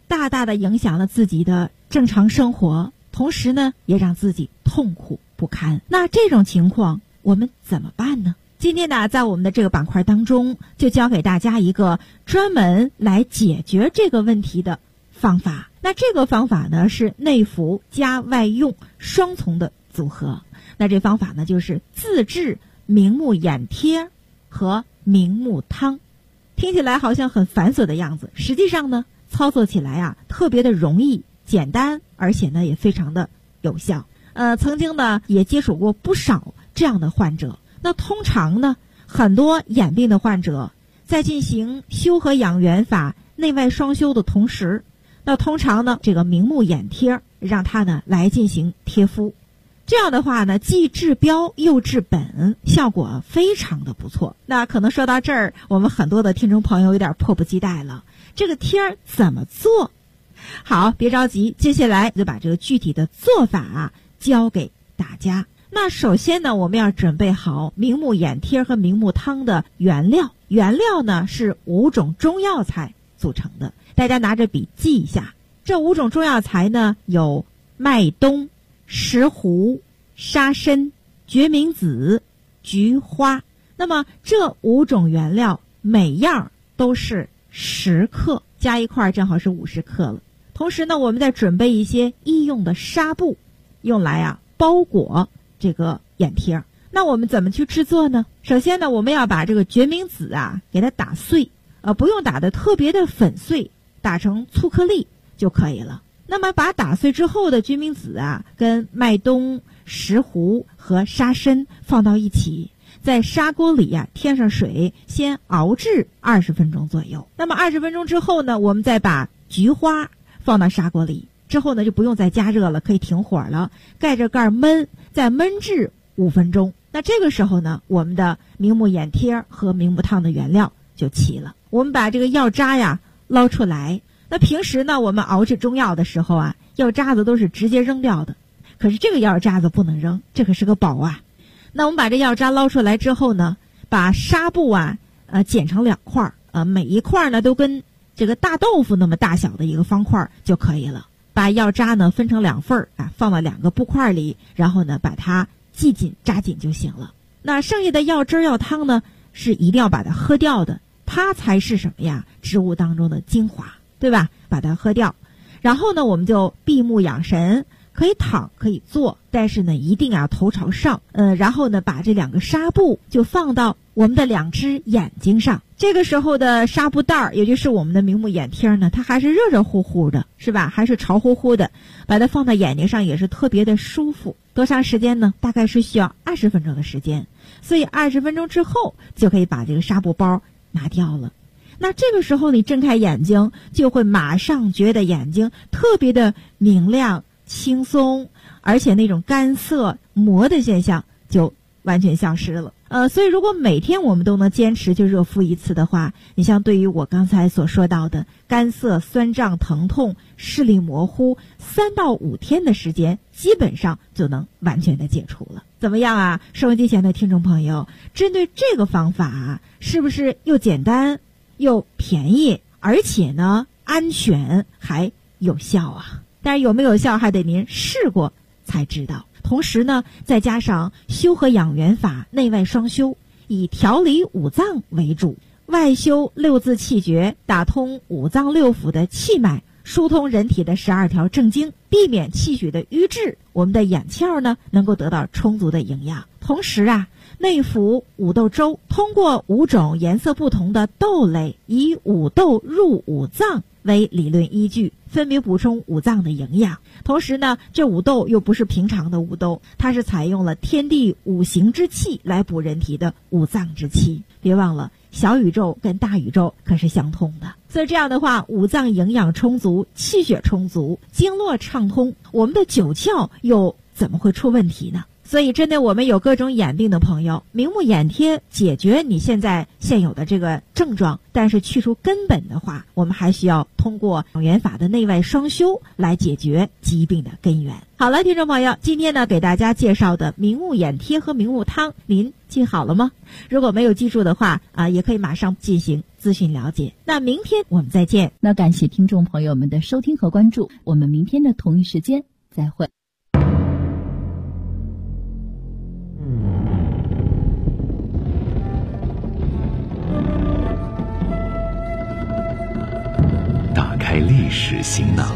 大大的影响了自己的正常生活，同时呢也让自己痛苦不堪。那这种情况我们怎么办呢？今天呢，在我们的这个板块当中，就教给大家一个专门来解决这个问题的方法。那这个方法呢是内服加外用双重的组合。那这方法呢就是自制明目眼贴和明目汤。听起来好像很繁琐的样子，实际上呢操作起来啊特别的容易简单，而且呢也非常的有效。曾经呢也接触过不少这样的患者。那通常呢很多眼病的患者在进行修和养元法内外双修的同时，那通常呢这个明目眼贴让他呢来进行贴敷，这样的话呢既治标又治本，效果非常的不错。那可能说到这儿，我们很多的听众朋友有点迫不及待了，这个贴怎么做？好，别着急，接下来就把这个具体的做法教给大家。那首先呢，我们要准备好明目眼贴和明目汤的原料。原料呢是5种中药材组成的，大家拿着笔记一下。这5种中药材呢有麦冬、石斛、沙参、决明子、菊花。那么这5种原料每样都是10克，加一块正好是50克了。同时呢，我们再准备一些医用的纱布，用来包裹这个眼贴。那我们怎么去制作呢？首先呢，我们要把这个决明子给它打碎，不用打得特别的粉碎，打成粗颗粒就可以了。那么把打碎之后的决明子跟麦冬、石斛和沙参放到一起，在砂锅里添上水，先熬制20分钟左右。那么20分钟之后呢，我们再把菊花放到砂锅里，之后呢就不用再加热了，可以停火了，盖着盖焖，再焖制5分钟。那这个时候呢，我们的明目眼贴和明目汤的原料就齐了。我们把这个药渣捞出来。那平时呢，我们熬制中药的时候药渣子都是直接扔掉的，可是这个药渣子不能扔，这可是个宝啊。那我们把这药渣捞出来之后呢，把纱布剪成2块，每一块呢都跟这个大豆腐那么大小的一个方块就可以了。把药渣呢分成2份放到2个布块里，然后呢把它系紧扎紧就行了。那剩下的药汁药汤呢是一定要把它喝掉的，它才是什么呀？植物当中的精华，对吧？把它喝掉。然后呢我们就闭目养神，可以躺可以坐，但是呢一定头朝上。然后呢把这2个纱布就放到我们的2只眼睛上。这个时候的纱布袋也就是我们的明目眼贴呢，它还是热热乎乎的，是吧？还是潮乎乎的，把它放到眼睛上也是特别的舒服。多长时间呢？大概是需要20分钟的时间，所以20分钟之后就可以把这个纱布包拿掉了。那这个时候你睁开眼睛，就会马上觉得眼睛特别的明亮轻松，而且那种干涩膜的现象就完全消失了。所以如果每天我们都能坚持就热敷1次的话，你像对于我刚才所说到的干涩、酸胀、疼痛、视力模糊，3到5天的时间基本上就能完全的解除了。怎么样收音机前的听众朋友，针对这个方法是不是又简单又便宜，而且呢安全还有效但是有没有效还得您试过才知道。同时呢，再加上修和养元法内外双修，以调理五脏为主，外修6字气诀，打通五脏6腑的气脉，疏通人体的12条正经，避免气血的瘀滞，我们的眼窍呢能够得到充足的营养。同时内服五豆粥，通过5种颜色不同的豆类，以五豆入五脏为理论依据，分别补充五脏的营养。同时呢，这五豆又不是平常的五豆，它是采用了天地五行之气来补人体的五脏之气。别忘了，小宇宙跟大宇宙可是相通的。所以这样的话，五脏营养充足，气血充足，经络畅通，我们的9窍又怎么会出问题呢？ 所以针对我们有各种眼病的朋友，明目眼贴解决你现在现有的这个症状，但是去除根本的话，我们还需要通过养元法的内外双修来解决疾病的根源。好了，听众朋友，今天呢给大家介绍的明目眼贴和明目汤，您记好了吗？如果没有记住的话也可以马上进行咨询了解。那明天我们再见。 那感谢听众朋友们的收听和关注，我们明天的同一时间再会。 打开历史行囊，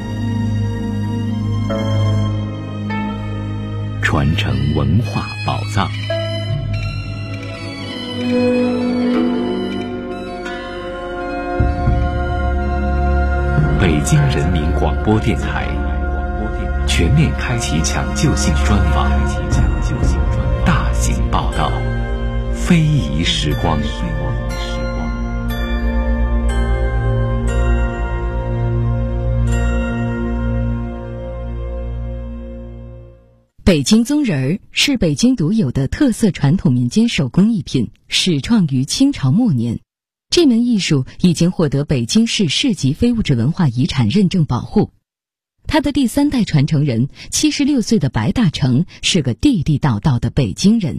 传承文化宝藏。北京人民广播电台全面开启抢救性专访，大型报道，非遗时光。 北京宗仁儿是北京独有的特色传统民间手工艺品，始创于清朝末年。这门艺术已经获得北京市市级非物质文化遗产认证保护。他的第3代传承人76岁的白大成是个地地道道的北京人。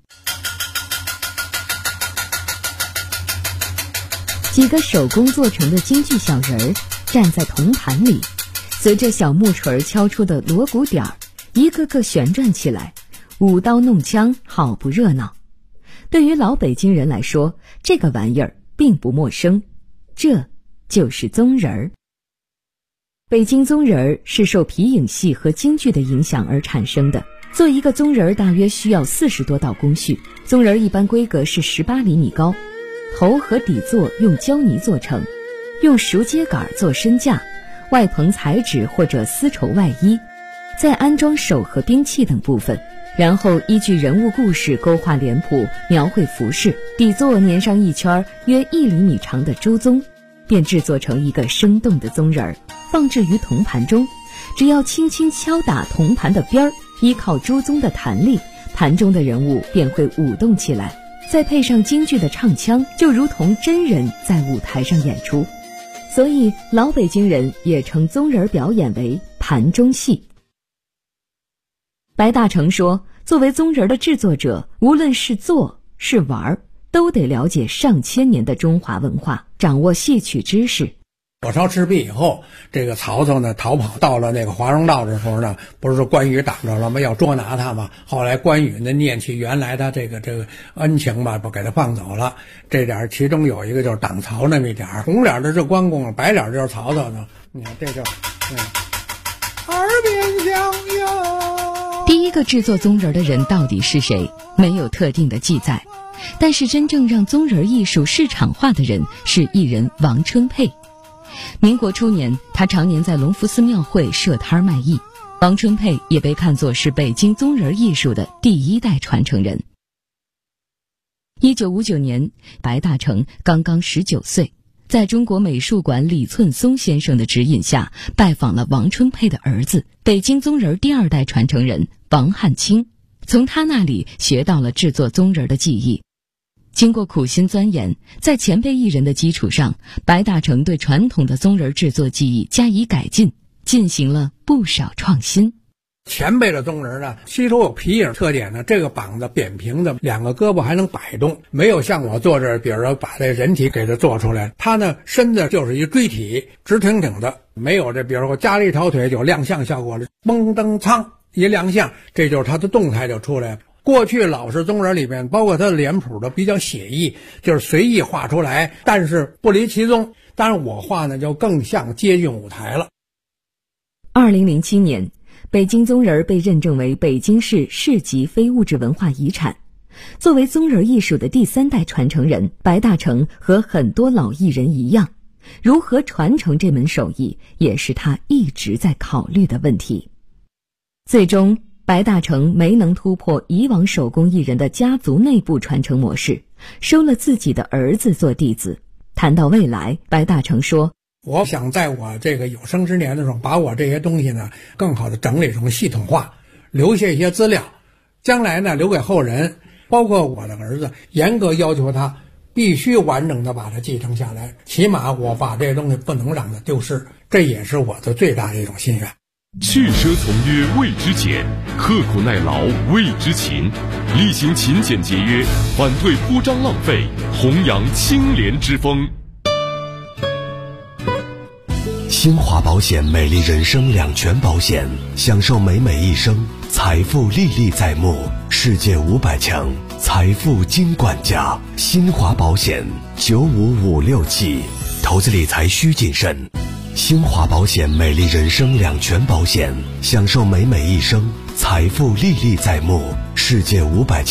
几个手工做成的京剧小人儿站在铜盘里，随着小木锤敲出的锣鼓点儿，一个个旋转起来，舞刀弄枪，好不热闹。对于老北京人来说，这个玩意儿并不陌生，这就是宗仁儿。北京宗仁儿是受皮影戏和京剧的影响而产生的。做一个宗仁儿大约需要40多道工序，宗仁儿一般规格是18厘米高，头和底座用胶泥做成，用熟秸秆做身架，外棚彩纸或者丝绸外衣，再安装手和兵器等部分，然后依据人物故事勾画脸谱，描绘服饰，底座粘上一圈约1厘米长的周宗，便制作成一个生动的宗人儿，放置于铜盘中。只要轻轻敲打铜盘的边儿，依靠周宗的弹力，盘中的人物便会舞动起来，再配上京剧的唱腔，就如同真人在舞台上演出。所以老北京人也称宗人表演为盘中戏。白大成说，作为宗人的制作者，无论是做是玩，都得了解上千年的中华文化，掌握戏曲知识。 火烧赤壁以后，这个曹操呢逃跑到了那个华容道的时候呢，不是关羽挡着了吗？要捉拿他嘛。后来关羽呢念起原来他这个恩情吧，不给他放走了。这点其中有一个就是挡曹那么一点，红脸的是关公，白脸就是曹操呢。你看这就耳边响哟。 第一个制作宗人的人到底是谁？没有特定的记载，但是真正让宗人艺术市场化的人是艺人王春佩。民国初年，他常年在隆福寺庙会设摊卖艺。王春佩也被看作是北京宗人艺术的第1代传承人。1959年，白大成刚刚19岁，在中国美术馆李寸松先生的指引下，拜访了王春佩的儿子，北京宗人第2代传承人王汉卿，从他那里学到了制作宗人的技艺。经过苦心钻研，在前辈艺人的基础上，白大成对传统的宗人制作技艺加以改进，进行了不少创新。 前辈的宗人呢，吸收有皮影特点呢，这个膀子扁平的，2个胳膊还能摆动，没有像我做这，比如说把这人体给它做出来，它呢身子就是一锥体，直挺挺的，没有这比如说加了一条腿有亮相效果了，嘣噔噌一亮相，这就是它的动态就出来了。过去老式宗人里面，包括他的脸谱都比较写意，就是随意画出来，但是不离其宗。当然我画呢就更像接近舞台了。 2007年，北京宗人被认证为北京市市级非物质文化遗产。作为宗人艺术的第3代传承人，白大成和很多老艺人一样，如何传承这门手艺，也是他一直在考虑的问题。最终白大成没能突破以往手工艺人的家族内部传承模式，收了自己的儿子做弟子。谈到未来，白大成说， 我想在我这个有生之年的时候，把我这些东西呢更好的整理成系统化，留下一些资料， 将来呢留给后人，包括我的儿子，严格要求他必须完整的把它继承下来，起码我把这东西不能让它丢失，这也是我的最大的一种心愿。 去奢从约谓之俭，刻苦耐劳谓之勤，力行勤俭节约，反对铺张浪费，弘扬清廉之风。 新华保险美丽人生两全保险，享受美美一生，财富历历在目，世界500强财富金管家。新华保险95567，投资理财需谨慎。新华保险美丽人生两全保险，享受美美一生，财富历历在目，世界500强。